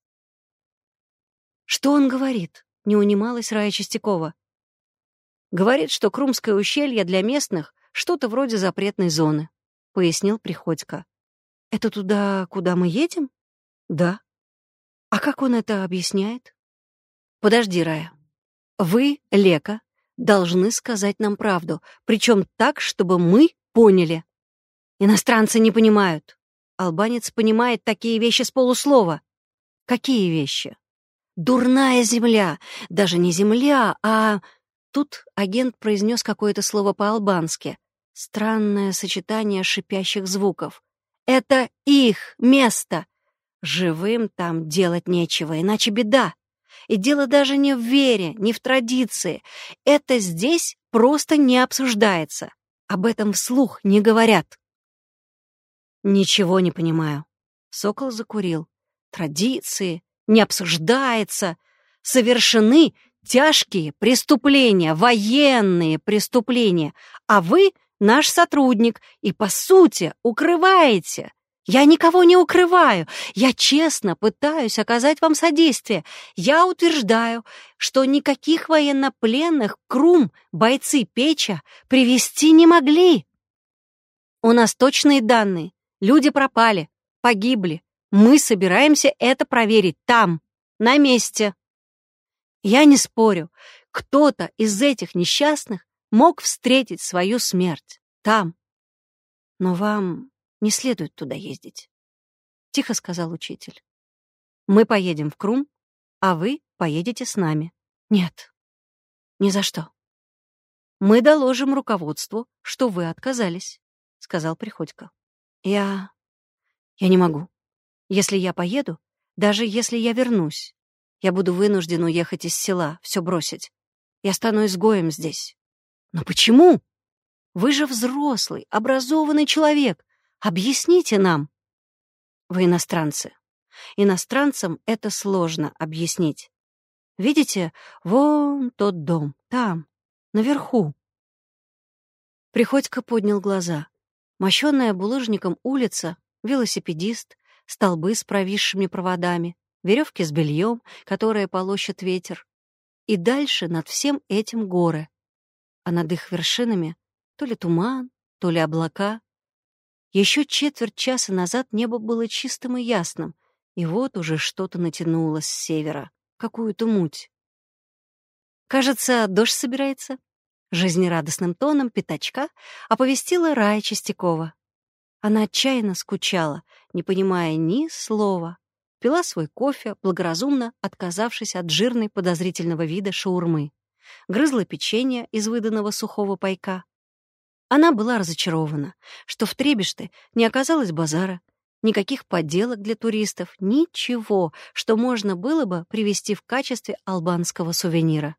«Что он говорит?» — не унималась Рая Чистякова. «Говорит, что Крумское ущелье для местных что-то вроде запретной зоны», — пояснил Приходько. «Это туда, куда мы едем?» «Да». «А как он это объясняет?» «Подожди, Рая. Вы, Лека, должны сказать нам правду, причем так, чтобы мы поняли. Иностранцы не понимают. Албанец понимает такие вещи с полуслова». «Какие вещи?» «Дурная земля. Даже не земля, а...» Тут агент произнес какое-то слово по-албански. Странное сочетание шипящих звуков. «Это их место. Живым там делать нечего, иначе беда. И дело даже не в вере, не в традиции. Это здесь просто не обсуждается. Об этом вслух не говорят». «Ничего не понимаю». Сокол закурил. «Традиции. Не обсуждается. Совершены тяжкие преступления, военные преступления, а вы наш сотрудник и, по сути, укрываете. Я никого не укрываю. Я честно пытаюсь оказать вам содействие. Я утверждаю, что никаких военнопленных в Крум бойцы Печа привезти не могли. У нас точные данные. Люди пропали, погибли. Мы собираемся это проверить там, на месте. Я не спорю, кто-то из этих несчастных мог встретить свою смерть там. Но вам не следует туда ездить, — тихо сказал учитель. Мы поедем в Крум, а вы поедете с нами. Нет, ни за что. Мы доложим руководству, что вы отказались, — сказал Приходько. Я не могу. Если я поеду, даже если я вернусь, я буду вынужден уехать из села, все бросить. Я стану изгоем здесь. Но почему? Вы же взрослый, образованный человек. Объясните нам. Вы иностранцы. Иностранцам это сложно объяснить. Видите, вон тот дом, там, наверху. Приходько поднял глаза. Мощенная булыжником улица, велосипедист, столбы с провисшими проводами, веревки с бельем, которые полощет ветер. И дальше над всем этим горы. А над их вершинами то ли туман, то ли облака. Еще четверть часа назад небо было чистым и ясным, и вот уже что-то натянулось с севера, какую-то муть. «Кажется, дождь собирается», — жизнерадостным тоном пятачка оповестила Рая Чистякова. Она отчаянно скучала, не понимая ни слова. Пила свой кофе, благоразумно отказавшись от жирной подозрительного вида шаурмы. Грызла печенье из выданного сухого пайка. Она была разочарована, что в Требеште не оказалось базара, Никаких подделок для туристов, ничего, что можно было бы привезти в качестве албанского сувенира.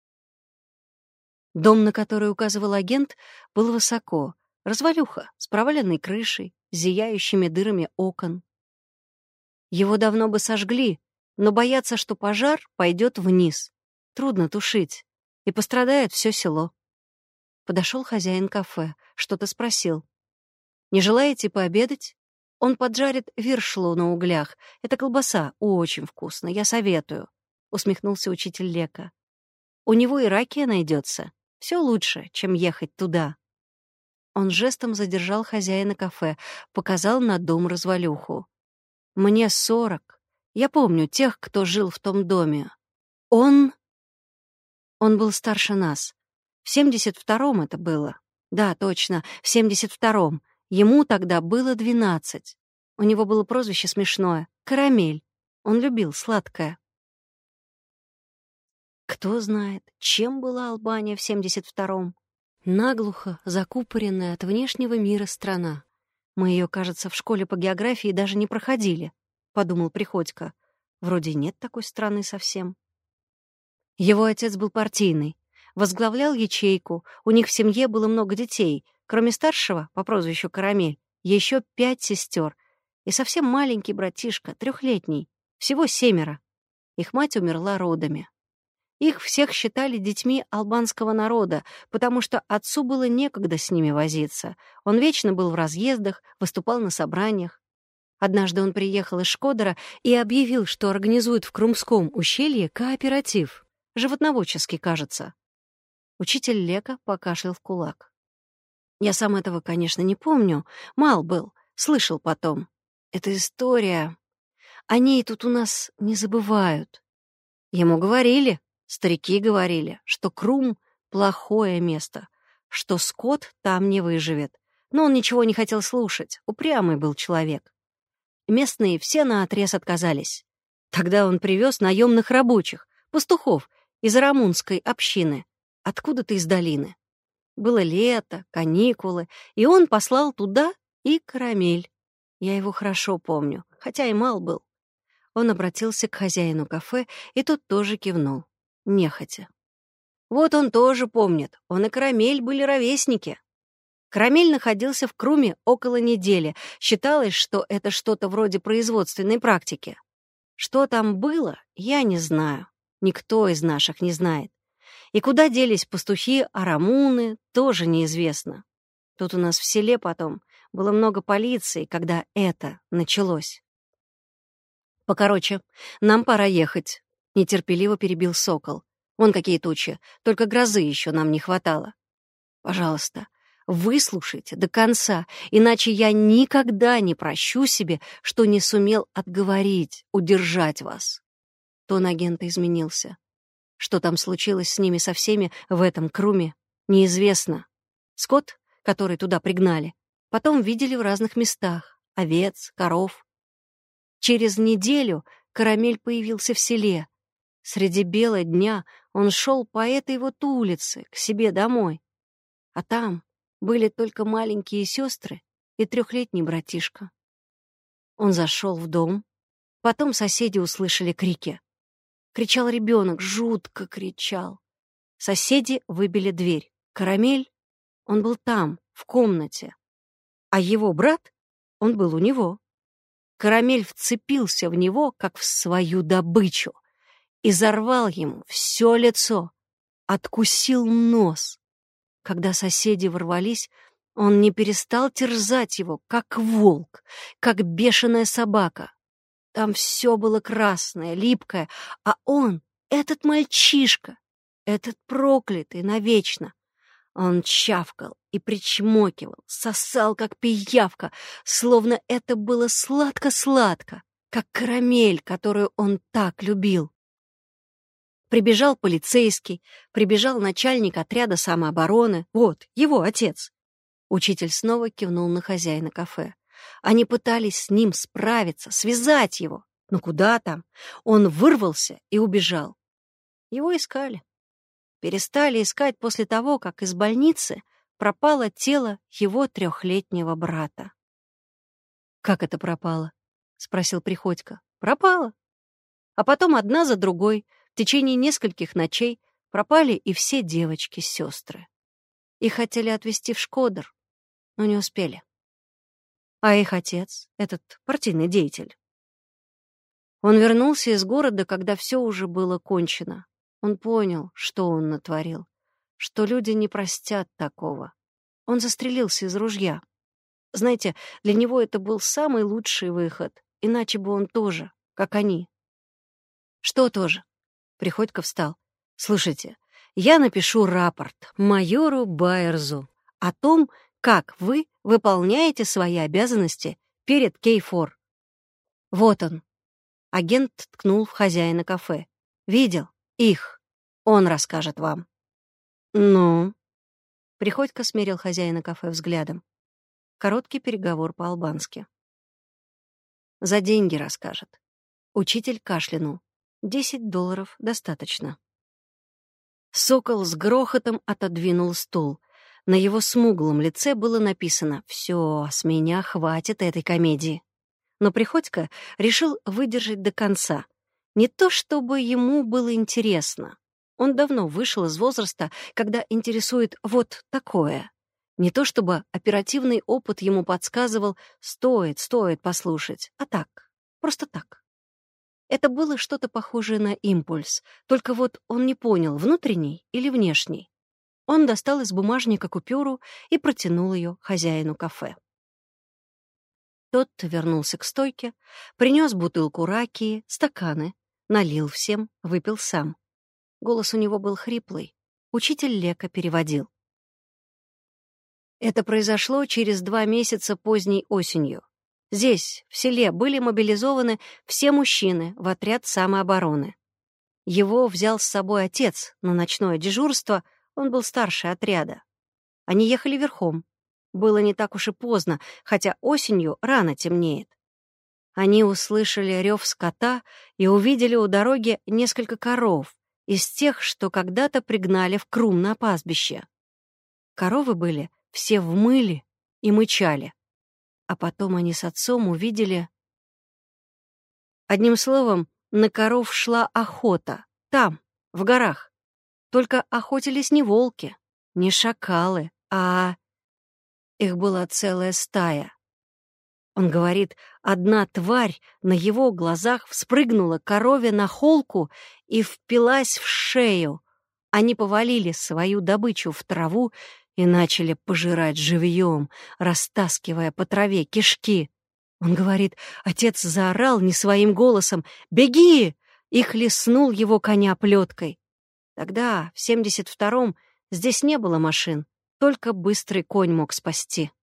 Дом, на который указывал агент, был высоко, развалюха, с проваленной крышей, зияющими дырами окон. Его давно бы сожгли, но боятся, что пожар пойдет вниз. Трудно тушить, и пострадает все село. Подошел хозяин кафе, что-то спросил. «Не желаете пообедать? Он поджарит виршлу на углях. Это колбаса, очень вкусно, я советую», — усмехнулся учитель Лека. «У него и ракия найдется. Все лучше, чем ехать туда». Он жестом задержал хозяина кафе, показал на дом-развалюху. «Мне 40. Я помню тех, кто жил в том доме. Он был старше нас. В 72-м это было. Да, точно, в 72-м. Ему тогда было 12. У него было прозвище смешное — Карамель. Он любил сладкое». Кто знает, чем была Албания в 72-м? Наглухо закупоренная от внешнего мира страна. Мы ее, кажется, в школе по географии даже не проходили, — подумал Приходько. Вроде нет такой страны совсем. Его отец был партийный, возглавлял ячейку, у них в семье было много детей, кроме старшего, по прозвищу Карамель, еще 5 сестер, и совсем маленький братишка, 3-летний, всего 7. Их мать умерла родами. Их всех считали детьми албанского народа, потому что отцу было некогда с ними возиться. Он вечно был в разъездах, выступал на собраниях. Однажды он приехал из Шкодера и объявил, что организует в Крумском ущелье кооператив. Животноводческий, кажется. Учитель Лека покашлял в кулак. Я сам этого, конечно, не помню. Мал был, слышал потом. Эта история... О ней тут у нас не забывают. Ему говорили, старики говорили, что Крум — плохое место, что скот там не выживет. Но он ничего не хотел слушать, упрямый был человек. Местные все наотрез отказались. Тогда он привез наемных рабочих, пастухов, из арамунской общины, откуда-то из долины. Было лето, каникулы, и он послал туда и Карамель. Я его хорошо помню, хотя и мал был. Он обратился к хозяину кафе, и тот тоже кивнул, нехотя. Вот он тоже помнит, он и Карамель были ровесники. Карамель находился в Круме около недели. Считалось, что это что-то вроде производственной практики. Что там было, я не знаю. Никто из наших не знает. И куда делись пастухи, арамуны, тоже неизвестно. Тут у нас в селе потом было много полиции, когда это началось. «Покороче, нам пора ехать», — нетерпеливо перебил Сокол. «Вон какие тучи, только грозы еще нам не хватало. Пожалуйста, выслушайте до конца, иначе я никогда не прощу себе, что не сумел отговорить, удержать вас». Тон агента изменился. Что там случилось с ними со всеми в этом Круме, неизвестно. Скот, который туда пригнали, потом видели в разных местах — овец, коров. Через неделю Карамель появился в селе. Среди бела дня он шел по этой вот улице к себе домой. А там были только маленькие сестры и 3-летний братишка. Он зашел в дом. Потом соседи услышали крики. Кричал ребенок, жутко кричал. Соседи выбили дверь. Карамель, он был там, в комнате. А его брат, он был у него. Карамель вцепился в него, как в свою добычу, и зарвал ему все лицо, откусил нос. Когда соседи ворвались, он не перестал терзать его, как волк, как бешеная собака. Там все было красное, липкое, а он, этот мальчишка, этот проклятый навечно, он чавкал и причмокивал, сосал, как пиявка, словно это было сладко-сладко, как карамель, которую он так любил. Прибежал полицейский, прибежал начальник отряда самообороны, вот, его отец. Учитель снова кивнул на хозяина кафе. Они пытались с ним справиться, связать его. Но куда там? Он вырвался и убежал. Его искали. Перестали искать после того, как из больницы пропало тело его 3-летнего брата. «Как это пропало?» — спросил Приходько. «Пропало. А потом одна за другой, в течение нескольких ночей, пропали и все девочки-сестры. Их хотели отвезти в Шкодер, но не успели. А их отец, этот партийный деятель, он вернулся из города, когда все уже было кончено. Он понял, что он натворил, что люди не простят такого. Он застрелился из ружья. Знаете, для него это был самый лучший выход, иначе бы он тоже, как они». «Что тоже?» Приходько встал. «Слушайте, я напишу рапорт майору Байерзу о том, как вы выполняете свои обязанности перед Кей-4. Вот он». Агент ткнул в хозяина кафе. «Видел? Их. Он расскажет вам». «Ну?» Приходько смерил хозяина кафе взглядом. Короткий переговор по-албански. «За деньги расскажет». Учитель кашлянул. $10 достаточно. Сокол с грохотом отодвинул стул. На его смуглом лице было написано: «Все, с меня хватит этой комедии». Но Приходько решил выдержать до конца. Не то чтобы ему было интересно. Он давно вышел из возраста, когда интересует вот такое. Не то чтобы оперативный опыт ему подсказывал: стоит послушать, а так, просто так. Это было что-то похожее на импульс, только вот он не понял, внутренний или внешний. Он достал из бумажника купюру и протянул ее хозяину кафе. Тот вернулся к стойке, принес бутылку ракии, стаканы, налил всем, выпил сам. Голос у него был хриплый. Учитель Лека переводил. Это произошло через 2 месяца поздней осенью. Здесь, в селе, были мобилизованы все мужчины в отряд самообороны. Его взял с собой отец на ночное дежурство, он был старше отряда. Они ехали верхом. Было не так уж и поздно, хотя осенью рано темнеет. Они услышали рев скота и увидели у дороги несколько коров из тех, что когда-то пригнали в Крум на пастбище. Коровы были все в мыле и мычали. А потом они с отцом увидели... Одним словом, на коров шла охота. Там, в горах. Только охотились не волки, не шакалы, а... Их была целая стая. Он говорит, одна тварь на его глазах вспрыгнула корове на холку и впилась в шею. Они повалили свою добычу в траву и начали пожирать живьем, растаскивая по траве кишки. Он говорит, отец заорал не своим голосом: «Беги!» и хлестнул его коня плеткой. Тогда, в 72-м, здесь не было машин, только быстрый конь мог спасти.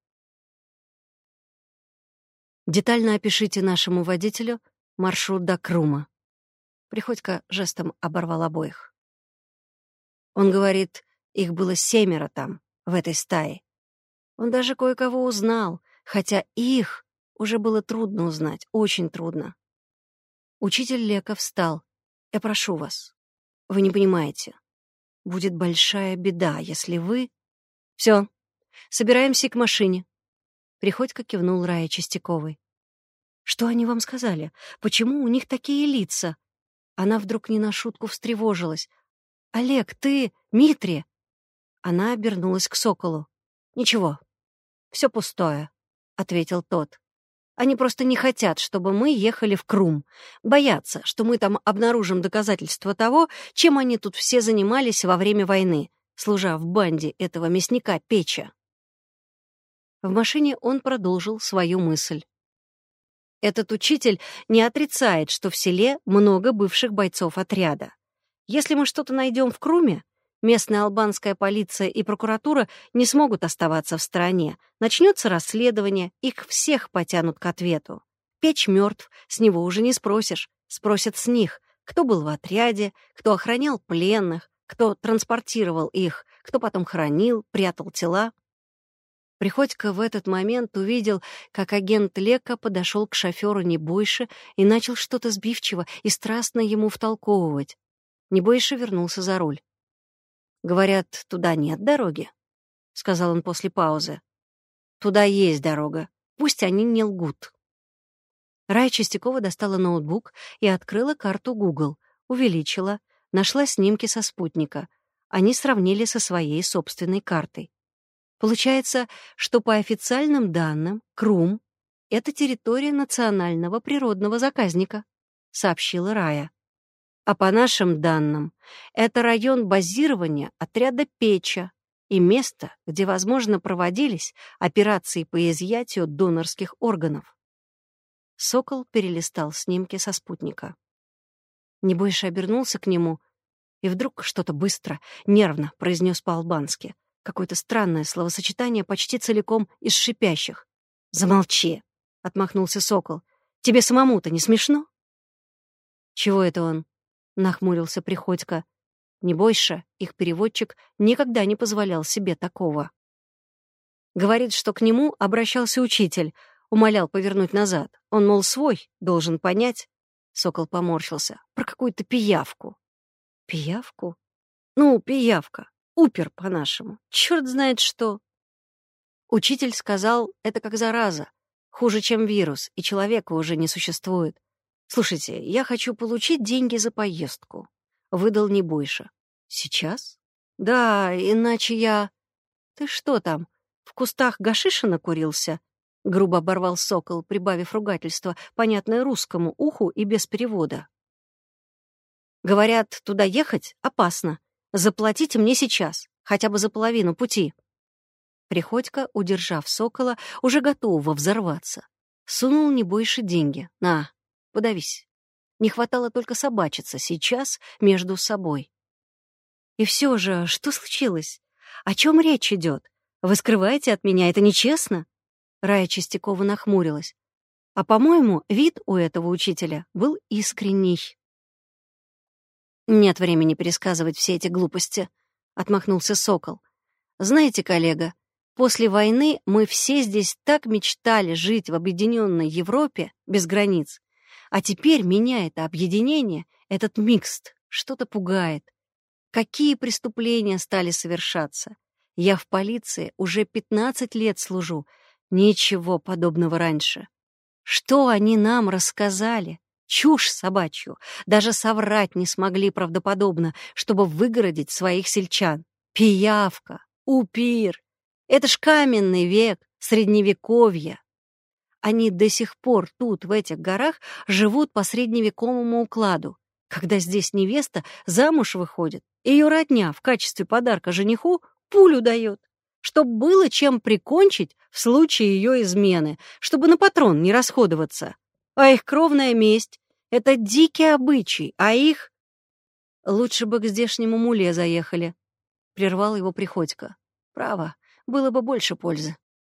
Детально опишите нашему водителю маршрут до Крума. Приходько жестом оборвал обоих. Он говорит, их было 7 там, в этой стае. Он даже кое-кого узнал, хотя их уже было трудно узнать, очень трудно. Учитель Лека встал. «Я прошу вас, вы не понимаете. Будет большая беда, если вы...» «Все, собираемся к машине». Приходько кивнул Рае Чистяковой. «Что они вам сказали? Почему у них такие лица?» Она вдруг не на шутку встревожилась. «Олег, ты... Митри!» Она обернулась к Соколу. «Ничего, все пустое», — ответил тот. «Они просто не хотят, чтобы мы ехали в Крум. Боятся, что мы там обнаружим доказательства того, чем они тут все занимались во время войны, служа в банде этого мясника Печа». В машине он продолжил свою мысль. Этот учитель не отрицает, что в селе много бывших бойцов отряда. Если мы что-то найдем в Круме, местная албанская полиция и прокуратура не смогут оставаться в стороне. Начнется расследование, их всех потянут к ответу. Печь мертв, с него уже не спросишь. Спросят с них, кто был в отряде, кто охранял пленных, кто транспортировал их, кто потом хоронил, прятал тела. Приходько в этот момент увидел, как агент Лека подошел к шоферу Небойши и начал что-то сбивчиво и страстно ему втолковывать. Небойши вернулся за руль. «Говорят, туда нет дороги», — сказал он после паузы. «Туда есть дорога. Пусть они не лгут». Рая Чистякова достала ноутбук и открыла карту Google, увеличила, нашла снимки со спутника. Они сравнили со своей собственной картой. Получается, что по официальным данным Крум — это территория национального природного заказника, сообщила Рая. А по нашим данным, это район базирования отряда Печа и место, где, возможно, проводились операции по изъятию донорских органов. Сокол перелистал снимки со спутника. Небойша обернулся к нему и вдруг что-то быстро, нервно произнес по-албански. Какое-то странное словосочетание почти целиком из шипящих. «Замолчи!» — отмахнулся Сокол. «Тебе самому-то не смешно?» «Чего это он?» — нахмурился Приходько. Небойша, их переводчик, никогда не позволял себе такого. Говорит, что к нему обращался учитель, умолял повернуть назад. Он, мол, свой, должен понять. Сокол поморщился. Про какую-то пиявку. Пиявку? Ну, пиявка. Упер по-нашему. Черт знает что. Учитель сказал, это как зараза. Хуже, чем вирус, и человека уже не существует. Слушайте, я хочу получить деньги за поездку. Выдал Небойша. Сейчас? Да, иначе я... Ты что там, в кустах гашиша накурился? Грубо оборвал Сокол, прибавив ругательство, понятное русскому уху и без перевода. Говорят, туда ехать опасно. Заплатите мне сейчас, хотя бы за половину пути. Приходько, удержав Сокола, уже готового взорваться, сунул Небойше деньги. На, подавись. Не хватало только собачиться сейчас между собой. И все же, что случилось? О чем речь идет? Вы скрываете от меня, это нечестно? Рая Чистякова нахмурилась. А, по-моему, вид у этого учителя был искренний. «Нет времени пересказывать все эти глупости», — отмахнулся Сокол. «Знаете, коллега, после войны мы все здесь так мечтали жить в объединенной Европе без границ. А теперь меня это объединение, этот микст, что-то пугает. Какие преступления стали совершаться? Я в полиции уже 15 лет служу. Ничего подобного раньше. Что они нам рассказали? Чушь собачью. Даже соврать не смогли правдоподобно, чтобы выгородить своих сельчан. Пиявка, упир. Это ж каменный век, средневековье. Они до сих пор тут, в этих горах, живут по средневековому укладу. Когда здесь невеста замуж выходит, ее родня в качестве подарка жениху пулю дает, чтобы было чем прикончить в случае ее измены, чтобы на патрон не расходоваться. А их кровная месть — это дикий обычай, а их... Лучше бы к здешнему муле заехали, — прервал его Приходько. Право, было бы больше пользы.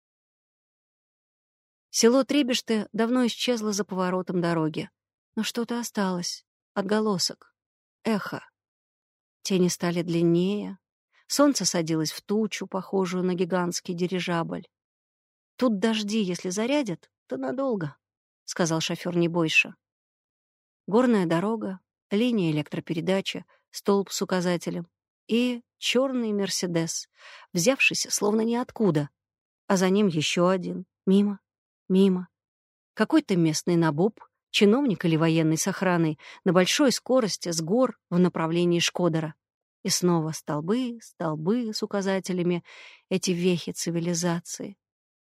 Село Требешты давно исчезло за поворотом дороги, но что-то осталось, отголосок, эхо. Тени стали длиннее, солнце садилось в тучу, похожую на гигантский дирижабль. «Тут дожди, если зарядят, то надолго», — сказал шофер Небойша. Горная дорога, линия электропередачи, столб с указателем и черный «Мерседес», взявшийся словно ниоткуда, а за ним еще один, мимо. Какой-то местный набоб, чиновник или военный с охраной, на большой скорости с гор в направлении Шкодера. И снова столбы с указателями, эти вехи цивилизации.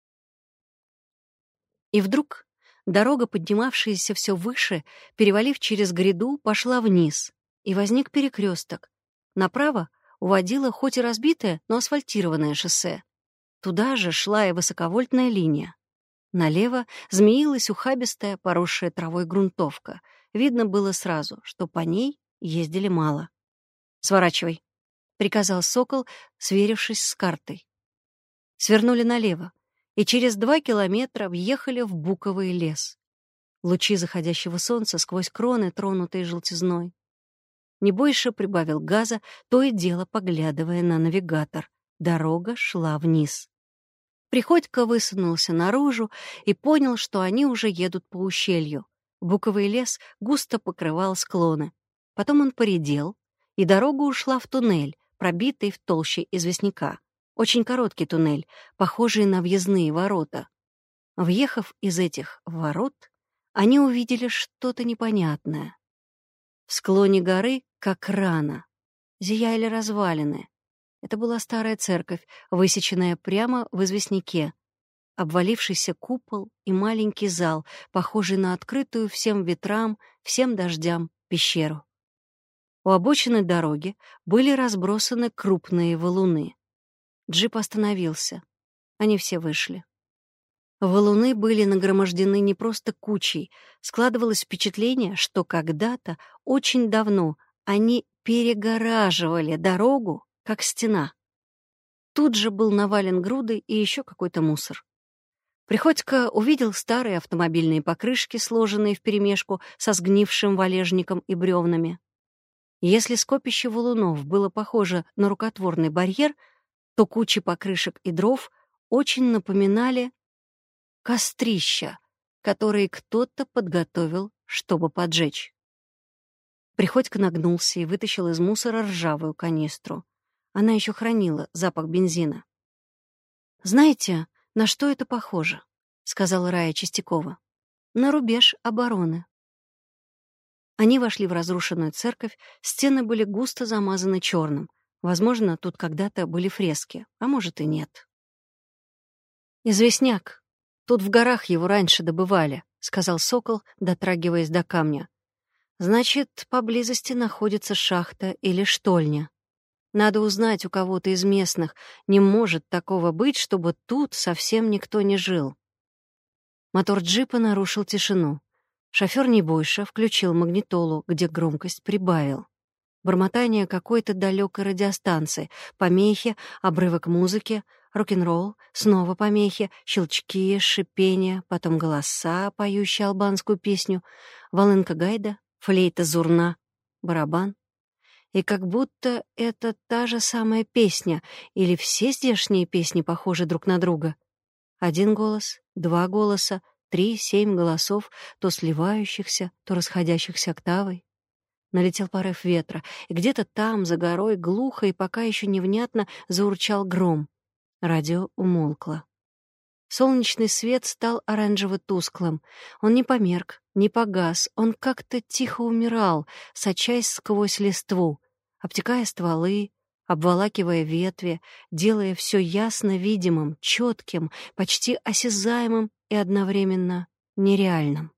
И вдруг дорога, поднимавшаяся все выше, перевалив через гряду, пошла вниз, и возник перекресток. Направо уводило хоть и разбитое, но асфальтированное шоссе. Туда же шла и высоковольтная линия. Налево змеилась ухабистая, поросшая травой грунтовка. Видно было сразу, что по ней ездили мало. «Сворачивай», — приказал Сокол, сверившись с картой. Свернули налево и через 2 километра въехали в буковый лес. Лучи заходящего солнца сквозь кроны, тронутые желтизной. Небойша прибавил газа, то и дело поглядывая на навигатор. Дорога шла вниз. Приходько высунулся наружу и понял, что они уже едут по ущелью. Буковый лес густо покрывал склоны. Потом он поредел, и дорога ушла в туннель, пробитый в толще известняка. Очень короткий туннель, похожий на въездные ворота. Въехав из этих ворот, они увидели что-то непонятное. В склоне горы, как рана, зияли развалины. Это была старая церковь, высеченная прямо в известняке. Обвалившийся купол и маленький зал, похожий на открытую всем ветрам, всем дождям пещеру. У обочины дороги были разбросаны крупные валуны. Джип остановился. Они все вышли. Валуны были нагромождены не просто кучей. Складывалось впечатление, что когда-то, очень давно, они перегораживали дорогу, как стена. Тут же был навален грудой и еще какой-то мусор. Приходько увидел старые автомобильные покрышки, сложенные вперемешку со сгнившим валежником и бревнами. Если скопище валунов было похоже на рукотворный барьер, то кучи покрышек и дров очень напоминали кострища, которые кто-то подготовил, чтобы поджечь. Приходько нагнулся и вытащил из мусора ржавую канистру. Она еще хранила запах бензина. «Знаете, на что это похоже?» — сказала Рая Чистякова. «На рубеж обороны». Они вошли в разрушенную церковь, стены были густо замазаны черным. Возможно, тут когда-то были фрески, а может и нет. «Известняк. Тут в горах его раньше добывали», — сказал Сокол, дотрагиваясь до камня. «Значит, поблизости находится шахта или штольня. Надо узнать у кого-то из местных. Не может такого быть, чтобы тут совсем никто не жил». Мотор джипа нарушил тишину. Шофёр Небойша включил магнитолу, где громкость прибавил. Бормотание какой-то далекой радиостанции, помехи, обрывок музыки, рок-н-ролл, снова помехи, щелчки, шипение, потом голоса, поющие албанскую песню, волынка гайда, флейта зурна, барабан. И как будто это та же самая песня, или все здешние песни похожи друг на друга. Один голос, два голоса, 3-7 голосов, то сливающихся, то расходящихся октавой. Налетел порыв ветра, и где-то там, за горой, глухо и пока еще невнятно заурчал гром. Радио умолкло. Солнечный свет стал оранжево-тусклым. Он не померк, не погас, он как-то тихо умирал, сочась сквозь листву, обтекая стволы, обволакивая ветви, делая все ясно видимым, четким, почти осязаемым и одновременно нереальным.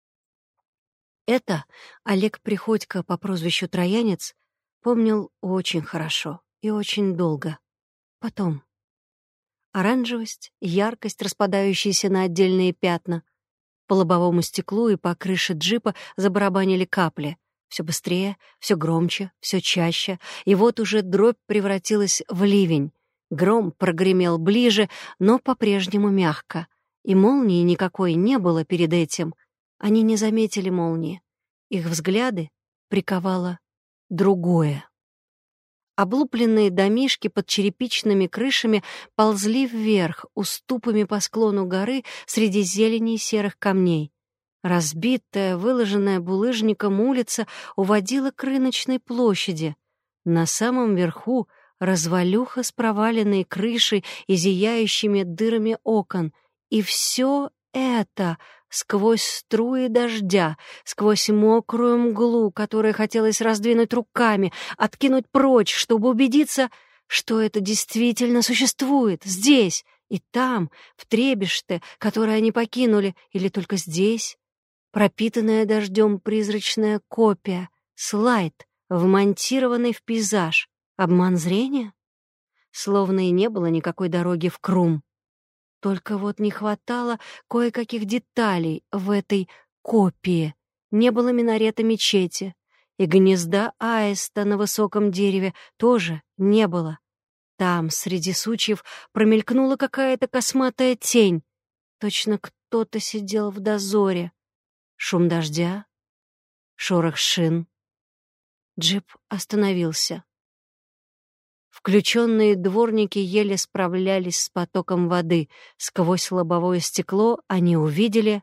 Это Олег Приходько по прозвищу Троянец помнил очень хорошо и очень долго. Потом. Оранжевость, яркость, распадающаяся на отдельные пятна. По лобовому стеклу и по крыше джипа забарабанили капли. Все быстрее, все громче, все чаще. И вот уже дробь превратилась в ливень. Гром прогремел ближе, но по-прежнему мягко. И молнии никакой не было перед этим. Они не заметили молнии. Их взгляды приковало другое. Облупленные домишки под черепичными крышами ползли вверх уступами по склону горы среди зелени и серых камней. Разбитая, выложенная булыжником улица уводила к рыночной площади. На самом верху развалюха с проваленной крышей и зияющими дырами окон. И все это сквозь струи дождя, сквозь мокрую мглу, которую хотелось раздвинуть руками, откинуть прочь, чтобы убедиться, что это действительно существует здесь и там, в Требеште, которое они покинули, или только здесь. Пропитанная дождем призрачная копия, слайд, вмонтированный в пейзаж. Обман зрения? Словно и не было никакой дороги в Крум. Только вот не хватало кое-каких деталей в этой копии. Не было минарета мечети, и гнезда аиста на высоком дереве тоже не было. Там, среди сучьев, промелькнула какая-то косматая тень. Точно кто-то сидел в дозоре. Шум дождя, шорох шин. Джип остановился. Включенные дворники еле справлялись с потоком воды. Сквозь лобовое стекло они увидели...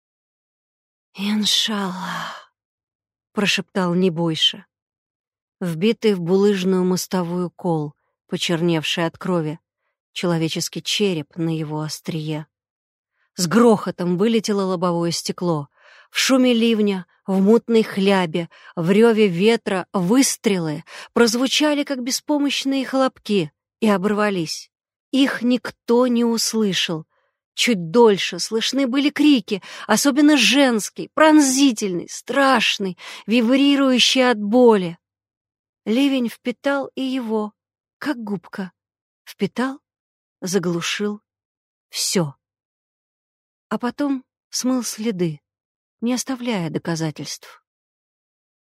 «Иншаллах», — прошептал Небойша. Вбитый в булыжную мостовую кол, почерневший от крови, человеческий череп на его острие. С грохотом вылетело лобовое стекло. В шуме ливня, в мутной хлябе, в реве ветра выстрелы прозвучали, как беспомощные хлопки, и оборвались. Их никто не услышал. Чуть дольше слышны были крики, особенно женский, пронзительный, страшный, вибрирующий от боли. Ливень впитал и его, как губка. Впитал, заглушил все. А потом смыл следы, не оставляя доказательств.